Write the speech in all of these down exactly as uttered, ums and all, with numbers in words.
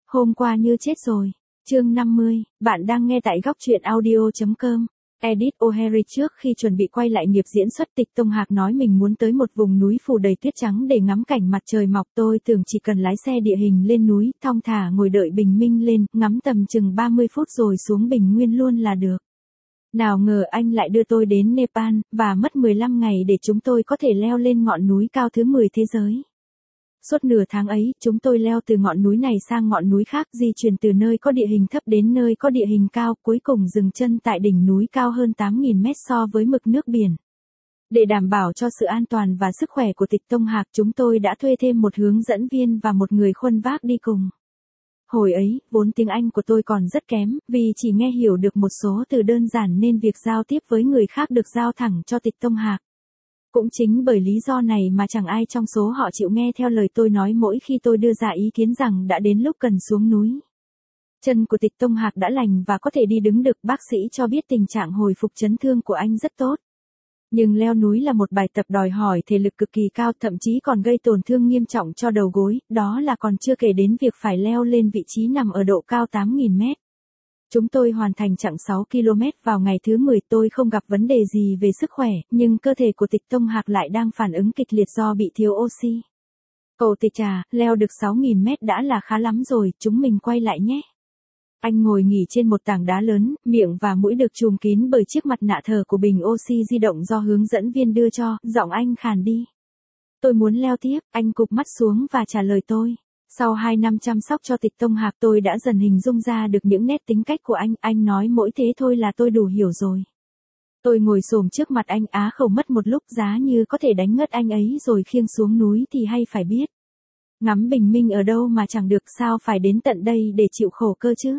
Hôm qua như chết rồi. Chương năm mươi, bạn đang nghe tại góc truyện audio chấm com. Edith O'Harry trước khi chuẩn bị quay lại nghiệp diễn xuất Tịch Tông Hạc nói mình muốn tới một vùng núi phủ đầy tuyết trắng để ngắm cảnh mặt trời mọc. Tôi tưởng chỉ cần lái xe địa hình lên núi, thong thả ngồi đợi bình minh lên, ngắm tầm chừng ba mươi phút rồi xuống bình nguyên luôn là được. Nào ngờ anh lại đưa tôi đến Nepal, và mất mười lăm ngày để chúng tôi có thể leo lên ngọn núi cao thứ mười thế giới. Suốt nửa tháng ấy, chúng tôi leo từ ngọn núi này sang ngọn núi khác, di chuyển từ nơi có địa hình thấp đến nơi có địa hình cao, cuối cùng dừng chân tại đỉnh núi cao hơn tám nghìn mét so với mực nước biển. Để đảm bảo cho sự an toàn và sức khỏe của Tịch Tông Hạc, chúng tôi đã thuê thêm một hướng dẫn viên và một người khuân vác đi cùng. Hồi ấy, vốn tiếng Anh của tôi còn rất kém, vì chỉ nghe hiểu được một số từ đơn giản nên việc giao tiếp với người khác được giao thẳng cho Tịch Tông Hạc. Cũng chính bởi lý do này mà chẳng ai trong số họ chịu nghe theo lời tôi nói mỗi khi tôi đưa ra ý kiến rằng đã đến lúc cần xuống núi. Chân của Tịch Tông Hạc đã lành và có thể đi đứng được, bác sĩ cho biết tình trạng hồi phục chấn thương của anh rất tốt. Nhưng leo núi là một bài tập đòi hỏi thể lực cực kỳ cao, thậm chí còn gây tổn thương nghiêm trọng cho đầu gối, đó là còn chưa kể đến việc phải leo lên vị trí nằm ở độ cao tám nghìn mét. Chúng tôi hoàn thành chặng sáu ki lô mét vào ngày thứ mười, tôi không gặp vấn đề gì về sức khỏe, nhưng cơ thể của Tịch Tông Hạc lại đang phản ứng kịch liệt do bị thiếu oxy. Cậu Tịch à, leo được sáu nghìn mét đã là khá lắm rồi, chúng mình quay lại nhé. Anh ngồi nghỉ trên một tảng đá lớn, miệng và mũi được trùm kín bởi chiếc mặt nạ thở của bình oxy di động do hướng dẫn viên đưa cho, giọng anh khàn đi. Tôi muốn leo tiếp, anh cụp mắt xuống và trả lời tôi. Sau hai năm chăm sóc cho Tịch Tông Hạc, tôi đã dần hình dung ra được những nét tính cách của anh, anh nói mỗi thế thôi là tôi đủ hiểu rồi. Tôi ngồi xổm trước mặt anh, á khẩu mất một lúc, giá như có thể đánh ngất anh ấy rồi khiêng xuống núi thì hay phải biết. Ngắm bình minh ở đâu mà chẳng được, sao phải đến tận đây để chịu khổ cơ chứ?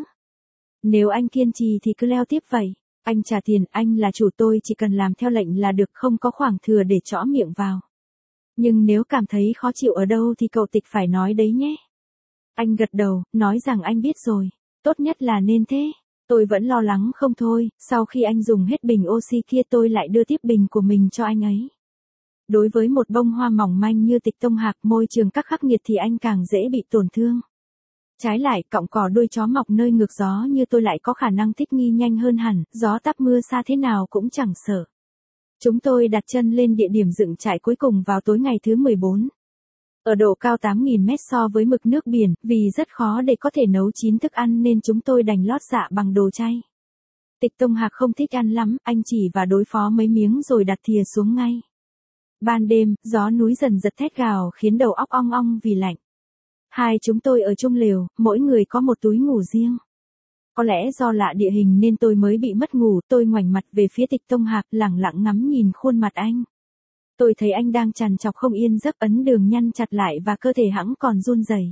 Nếu anh kiên trì thì cứ leo tiếp vậy. Anh trả tiền, anh là chủ, tôi chỉ cần làm theo lệnh là được, không có khoảng thừa để chõ miệng vào. Nhưng nếu cảm thấy khó chịu ở đâu thì cậu Tịch phải nói đấy nhé. Anh gật đầu, nói rằng anh biết rồi. Tốt nhất là nên thế. Tôi vẫn lo lắng không thôi, sau khi anh dùng hết bình oxy kia tôi lại đưa tiếp bình của mình cho anh ấy. Đối với một bông hoa mỏng manh như Tịch Tông Hạc, môi trường các khắc nghiệt thì anh càng dễ bị tổn thương. Trái lại, cọng cỏ đuôi chó mọc nơi ngược gió như tôi lại có khả năng thích nghi nhanh hơn hẳn, gió táp mưa xa thế nào cũng chẳng sợ. Chúng tôi đặt chân lên địa điểm dựng trại cuối cùng vào tối ngày thứ mười bốn. Ở độ cao tám nghìn mét so với mực nước biển, vì rất khó để có thể nấu chín thức ăn nên chúng tôi đành lót dạ bằng đồ chay. Tịch Tông Hạc không thích ăn lắm, anh chỉ và đối phó mấy miếng rồi đặt thìa xuống ngay. Ban đêm, gió núi dần giật thét gào khiến đầu óc ong ong vì lạnh. Hai chúng tôi ở chung lều, mỗi người có một túi ngủ riêng. Có lẽ do lạ địa hình nên tôi mới bị mất ngủ, tôi ngoảnh mặt về phía Tịch Tông Hạc, lẳng lặng ngắm nhìn khuôn mặt anh. Tôi thấy anh đang trằn trọc không yên giấc, ấn đường nhăn chặt lại và cơ thể hẵng còn run rẩy.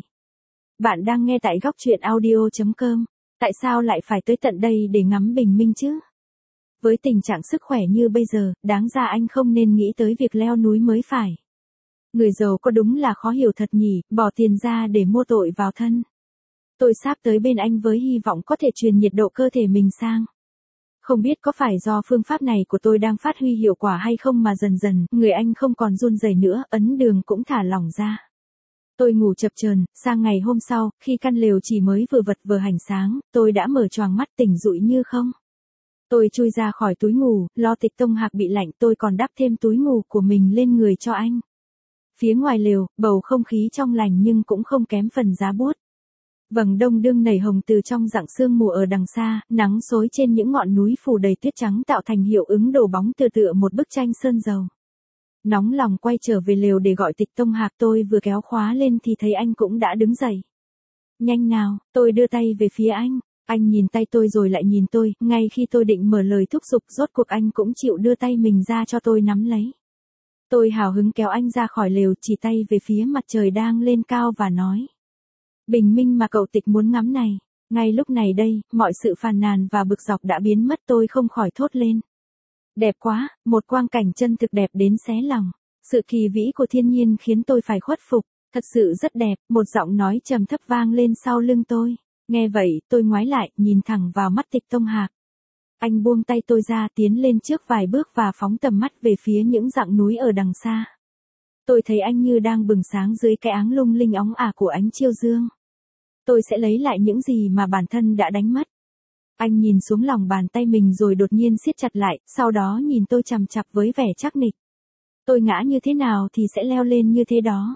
Bạn đang nghe tại góc truyện audio chấm com. Tại sao lại phải tới tận đây để ngắm bình minh chứ? Với tình trạng sức khỏe như bây giờ, đáng ra anh không nên nghĩ tới việc leo núi mới phải. Người giàu có đúng là khó hiểu thật nhỉ, bỏ tiền ra để mua tội vào thân. Tôi sáp tới bên anh với hy vọng có thể truyền nhiệt độ cơ thể mình sang. Không biết có phải do phương pháp này của tôi đang phát huy hiệu quả hay không mà dần dần, người anh không còn run rẩy nữa, ấn đường cũng thả lỏng ra. Tôi ngủ chập chờn, sang ngày hôm sau, khi căn lều chỉ mới vừa vật vừa hành sáng, tôi đã mở choàng mắt tỉnh dụi như không. Tôi chui ra khỏi túi ngủ, lo Tịch Tông Hạc bị lạnh, tôi còn đắp thêm túi ngủ của mình lên người cho anh. Phía ngoài lều, bầu không khí trong lành nhưng cũng không kém phần giá buốt. Vầng đông đương nảy hồng từ trong rặng sương mù ở đằng xa, nắng xối trên những ngọn núi phủ đầy tuyết trắng tạo thành hiệu ứng đổ bóng tựa tựa một bức tranh sơn dầu. Nóng lòng quay trở về lều để gọi Tịch Tông Hạc, tôi vừa kéo khóa lên thì thấy anh cũng đã đứng dậy. Nhanh nào, tôi đưa tay về phía anh. Anh nhìn tay tôi rồi lại nhìn tôi, ngay khi tôi định mở lời thúc giục, rốt cuộc anh cũng chịu đưa tay mình ra cho tôi nắm lấy. Tôi hào hứng kéo anh ra khỏi lều, chỉ tay về phía mặt trời đang lên cao và nói. Bình minh mà cậu Tịch muốn ngắm này. Ngay lúc này đây, mọi sự phàn nàn và bực dọc đã biến mất, tôi không khỏi thốt lên. Đẹp quá, một quang cảnh chân thực đẹp đến xé lòng. Sự kỳ vĩ của thiên nhiên khiến tôi phải khuất phục. Thật sự rất đẹp, một giọng nói trầm thấp vang lên sau lưng tôi. Nghe vậy, tôi ngoái lại, nhìn thẳng vào mắt Tịch Tông Hạc. Anh buông tay tôi ra, tiến lên trước vài bước và phóng tầm mắt về phía những dặng núi ở đằng xa. Tôi thấy anh như đang bừng sáng dưới cái áng lung linh óng ả của ánh chiêu dương. tôi sẽ lấy lại những gì mà bản thân đã đánh mất. Anh nhìn xuống lòng bàn tay mình rồi đột nhiên siết chặt lại, sau đó nhìn tôi chằm chằm với vẻ chắc nịch. Tôi ngã như thế nào thì sẽ leo lên như thế đó.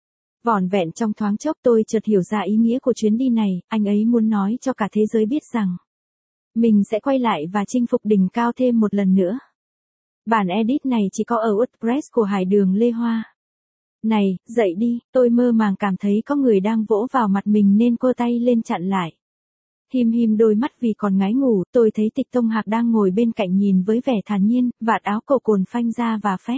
Vỏn vẹn trong thoáng chốc tôi chợt hiểu ra ý nghĩa của chuyến đi này, anh ấy muốn nói cho cả thế giới biết rằng mình sẽ quay lại và chinh phục đỉnh cao thêm một lần nữa. Bản edit này chỉ có ở WordPress của Hải Đường Lê Hoa. Này, dậy đi, tôi mơ màng cảm thấy có người đang vỗ vào mặt mình nên cô tay lên chặn lại. Him him đôi mắt vì còn ngái ngủ, tôi thấy Tịch Tông Hạc đang ngồi bên cạnh nhìn với vẻ thản nhiên, vạt áo cổ cồn phanh ra và phét.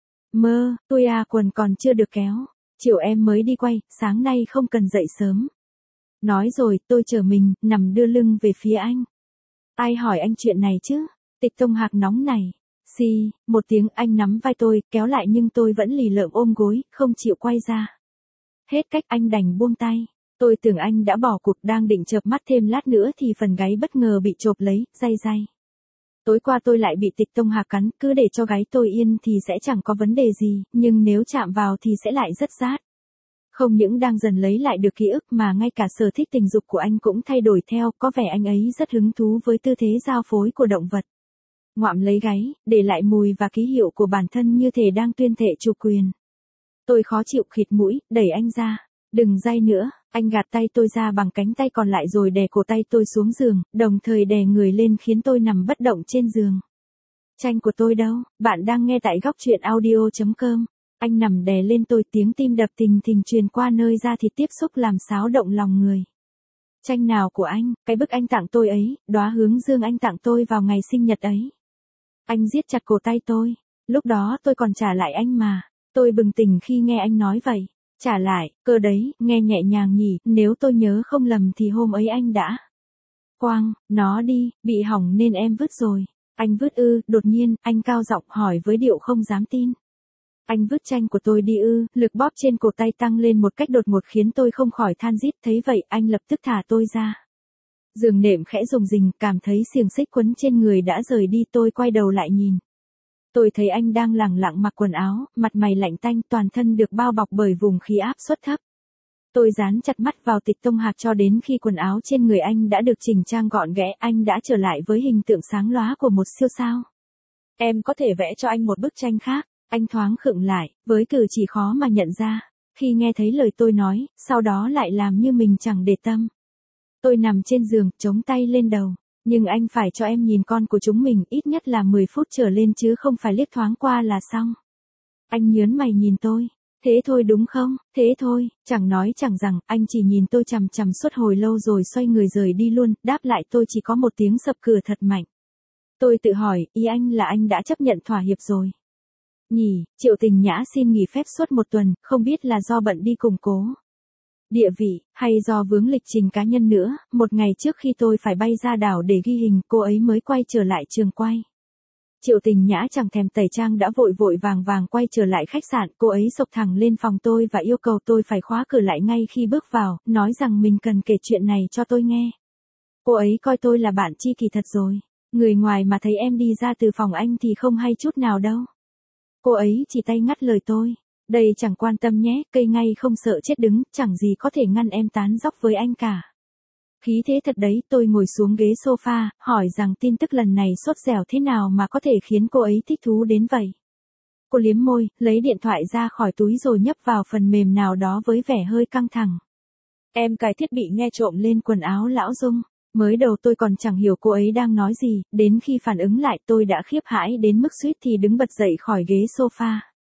Mơ, tôi à quần còn chưa được kéo. Chiều em mới đi quay, sáng nay không cần dậy sớm. Nói rồi, tôi trở mình, nằm đưa lưng về phía anh. Ai hỏi anh chuyện này chứ? Tịch Tông Hạc nóng này. Xì, một tiếng anh nắm vai tôi, kéo lại nhưng tôi vẫn lì lợm ôm gối, không chịu quay ra. Hết cách anh đành buông tay. Tôi tưởng anh đã bỏ cuộc đang định chợp mắt thêm lát nữa thì phần gáy bất ngờ bị chộp lấy, day day. Tối qua tôi lại bị Tịch Tông Hạc cắn, cứ để cho gáy tôi yên thì sẽ chẳng có vấn đề gì, nhưng nếu chạm vào thì sẽ lại rất rát. Không những đang dần lấy lại được ký ức mà ngay cả sở thích tình dục của anh cũng thay đổi theo, có vẻ anh ấy rất hứng thú với tư thế giao phối của động vật. Ngoạm lấy gáy, để lại mùi và ký hiệu của bản thân như thể đang tuyên thệ chủ quyền. Tôi khó chịu khịt mũi, đẩy anh ra. Đừng day nữa, anh gạt tay tôi ra bằng cánh tay còn lại rồi đè cổ tay tôi xuống giường, đồng thời đè người lên khiến tôi nằm bất động trên giường. Tranh của tôi đâu? Bạn đang nghe tại góc truyện audio chấm com. Anh nằm đè lên tôi, tiếng tim đập thình thình truyền qua nơi da thịt tiếp xúc làm xáo động lòng người. Tranh nào của anh? Cái bức anh tặng tôi ấy, đóa hướng dương anh tặng tôi vào ngày sinh nhật ấy. Anh siết chặt cổ tay tôi. Lúc đó tôi còn trả lại anh mà. Tôi bừng tỉnh khi nghe anh nói vậy. Trả lại, cơ đấy, nghe nhẹ nhàng nhỉ, nếu tôi nhớ không lầm thì hôm ấy anh đã. Quang, nó đi, bị hỏng nên em vứt rồi. Anh vứt ư? Đột nhiên, anh cao giọng hỏi với điệu không dám tin. Anh vứt tranh của tôi đi ư? Lực bóp trên cổ tay tăng lên một cách đột ngột khiến tôi không khỏi than rít, thấy vậy anh lập tức thả tôi ra. Giường nệm khẽ rùng rình, cảm thấy xiềng xích quấn trên người đã rời đi, tôi quay đầu lại nhìn. Tôi thấy anh đang lẳng lặng mặc quần áo, mặt mày lạnh tanh, toàn thân được bao bọc bởi vùng khí áp suất thấp. Tôi dán chặt mắt vào Tịch Tông Hạc cho đến khi quần áo trên người anh đã được chỉnh trang gọn ghẽ, anh đã trở lại với hình tượng sáng lóa của một siêu sao. Em có thể vẽ cho anh một bức tranh khác. Anh thoáng khựng lại, với cử chỉ khó mà nhận ra, khi nghe thấy lời tôi nói, sau đó lại làm như mình chẳng để tâm. Tôi nằm trên giường, chống tay lên đầu. Nhưng anh phải cho em nhìn con của chúng mình ít nhất là mười phút trở lên chứ không phải liếc thoáng qua là xong. Anh nhớn mày nhìn tôi. Thế thôi đúng không? Thế thôi, chẳng nói chẳng rằng, anh chỉ nhìn tôi chằm chằm suốt hồi lâu rồi xoay người rời đi luôn, đáp lại tôi chỉ có một tiếng sập cửa thật mạnh. Tôi tự hỏi, ý anh là anh đã chấp nhận thỏa hiệp rồi. Nhỉ, Triệu Tình Nhã xin nghỉ phép suốt một tuần, không biết là do bận đi củng cố địa vị, hay do vướng lịch trình cá nhân nữa, một ngày trước khi tôi phải bay ra đảo để ghi hình, cô ấy mới quay trở lại trường quay. Triệu Tình Nhã chẳng thèm tẩy trang đã vội vội vàng vàng quay trở lại khách sạn, cô ấy xộc thẳng lên phòng tôi và yêu cầu tôi phải khóa cửa lại ngay khi bước vào, nói rằng mình cần kể chuyện này cho tôi nghe. Cô ấy coi tôi là bạn tri kỷ thật rồi, người ngoài mà thấy em đi ra từ phòng anh thì không hay chút nào đâu. Cô ấy chỉ tay ngắt lời tôi. Đây chẳng quan tâm nhé, cây ngay không sợ chết đứng, chẳng gì có thể ngăn em tán dóc với anh cả. Khí thế thật đấy, tôi ngồi xuống ghế sofa, hỏi rằng tin tức lần này sốt dẻo thế nào mà có thể khiến cô ấy thích thú đến vậy. Cô liếm môi, lấy điện thoại ra khỏi túi rồi nhấp vào phần mềm nào đó với vẻ hơi căng thẳng. Em cài thiết bị nghe trộm lên quần áo Lão Dung. Mới đầu tôi còn chẳng hiểu cô ấy đang nói gì, đến khi phản ứng lại tôi đã khiếp hãi đến mức suýt thì đứng bật dậy khỏi ghế sofa.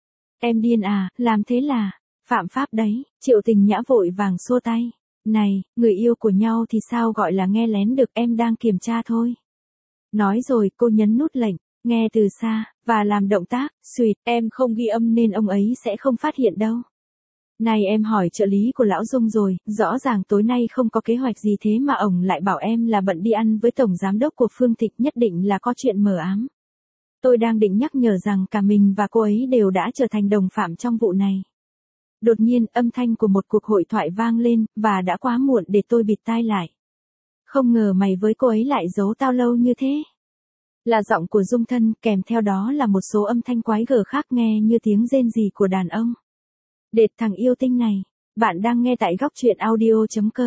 Em điên à, làm thế là phạm pháp đấy. Triệu Tình Nhã vội vàng xua tay. Này, người yêu của nhau thì sao gọi là nghe lén được, em đang kiểm tra thôi. Nói rồi cô nhấn nút lệnh, nghe từ xa, và làm động tác, xuyệt, em không ghi âm nên ông ấy sẽ không phát hiện đâu. Này em hỏi trợ lý của Lão Dung rồi, rõ ràng tối nay không có kế hoạch gì thế mà ổng lại bảo em là bận đi ăn với tổng giám đốc của Phương Thịnh, nhất định là có chuyện mờ ám. Tôi đang định nhắc nhở rằng cả mình và cô ấy đều đã trở thành đồng phạm trong vụ này. Đột nhiên âm thanh của một cuộc hội thoại vang lên, và đã quá muộn để tôi bịt tai lại. Không ngờ mày với cô ấy lại giấu tao lâu như thế. Là giọng của Dung Thân, kèm theo đó là một số âm thanh quái gở khác nghe như tiếng rên rỉ của đàn ông. Đệt thằng yêu tinh này, bạn đang nghe tại góc truyện audio chấm com.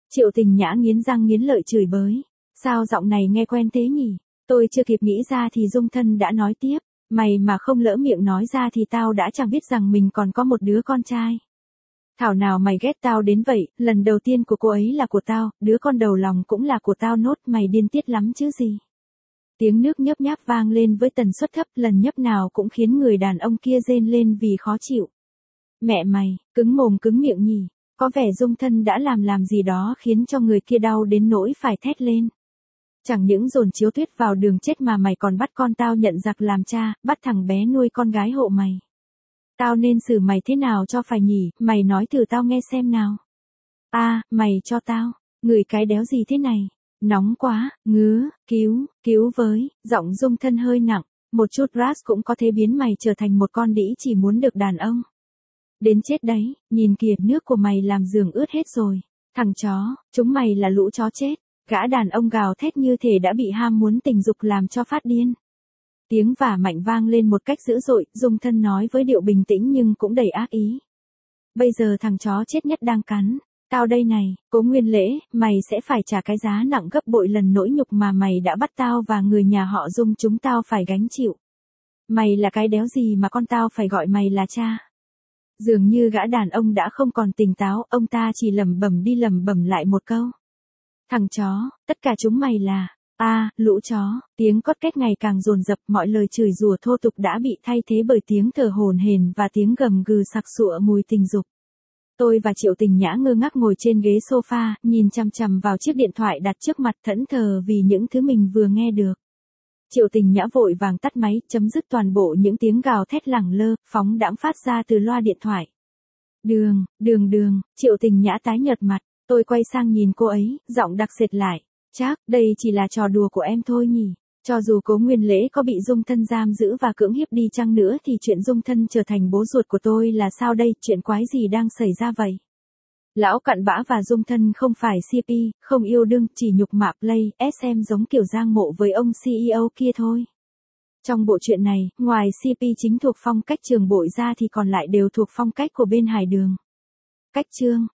Triệu Tình Nhã nghiến răng nghiến lợi chửi bới. Sao giọng này nghe quen thế nhỉ? Tôi chưa kịp nghĩ ra thì Dung Thân đã nói tiếp. Mày mà không lỡ miệng nói ra thì tao đã chẳng biết rằng mình còn có một đứa con trai. Thảo nào mày ghét tao đến vậy, lần đầu tiên của cô ấy là của tao, đứa con đầu lòng cũng là của tao nốt, mày điên tiết lắm chứ gì. Tiếng nước nhấp nháp vang lên với tần suất thấp, lần nhấp nào cũng khiến người đàn ông kia rên lên vì khó chịu. Mẹ mày, cứng mồm cứng miệng nhỉ, có vẻ Dung Thân đã làm làm gì đó khiến cho người kia đau đến nỗi phải thét lên. Chẳng những dồn Chiếu Tuyết vào đường chết mà mày còn bắt con tao nhận giặc làm cha, bắt thằng bé nuôi con gái hộ mày. Tao nên xử mày thế nào cho phải nhỉ, mày nói thử tao nghe xem nào. A, à, mày cho tao, ngửi cái đéo gì thế này, nóng quá, ngứa, cứu, cứu với, giọng Dung Thân hơi nặng, một chút ras cũng có thể biến mày trở thành một con đĩ chỉ muốn được đàn ông. Đến chết đấy, nhìn kìa nước của mày làm giường ướt hết rồi, thằng chó, chúng mày là lũ chó chết, gã đàn ông gào thét như thể đã bị ham muốn tình dục làm cho phát điên. Tiếng vả mạnh vang lên một cách dữ dội, Dung Thân nói với điệu bình tĩnh nhưng cũng đầy ác ý. Bây giờ thằng chó chết nhất đang cắn. Tao đây này, Cố Nguyên Lễ, mày sẽ phải trả cái giá nặng gấp bội lần nỗi nhục mà mày đã bắt tao và người nhà họ Dung chúng tao phải gánh chịu. Mày là cái đéo gì mà con tao phải gọi mày là cha. Dường như gã đàn ông đã không còn tỉnh táo, ông ta chỉ lẩm bẩm đi lẩm bẩm lại một câu. Thằng chó, tất cả chúng mày là... A, à, lũ chó, tiếng cót két ngày càng dồn dập, mọi lời chửi rủa thô tục đã bị thay thế bởi tiếng thở hổn hển và tiếng gầm gừ sặc sụa mùi tình dục. Tôi và Triệu Tình Nhã ngơ ngác ngồi trên ghế sofa, nhìn chằm chằm vào chiếc điện thoại đặt trước mặt thẫn thờ vì những thứ mình vừa nghe được. Triệu Tình Nhã vội vàng tắt máy, chấm dứt toàn bộ những tiếng gào thét lẳng lơ, phóng đãng phát ra từ loa điện thoại. Đường, đường đường, Triệu Tình Nhã tái nhợt mặt, tôi quay sang nhìn cô ấy, giọng đặc sệt lại. Chắc, đây chỉ là trò đùa của em thôi nhỉ. Cho dù Cố Nguyên Lễ có bị Dung Thân giam giữ và cưỡng hiếp đi chăng nữa thì chuyện Dung Thân trở thành bố ruột của tôi là sao đây, chuyện quái gì đang xảy ra vậy? Lão cặn bã và Dung Thân không phải xê pê, không yêu đương, chỉ nhục mạ play, ét em giống kiểu Giang Mộ với ông xê e ô kia thôi. Trong bộ truyện này, ngoài xê pê chính thuộc phong cách Trường Bội ra thì còn lại đều thuộc phong cách của bên Hải Đường. Cách chương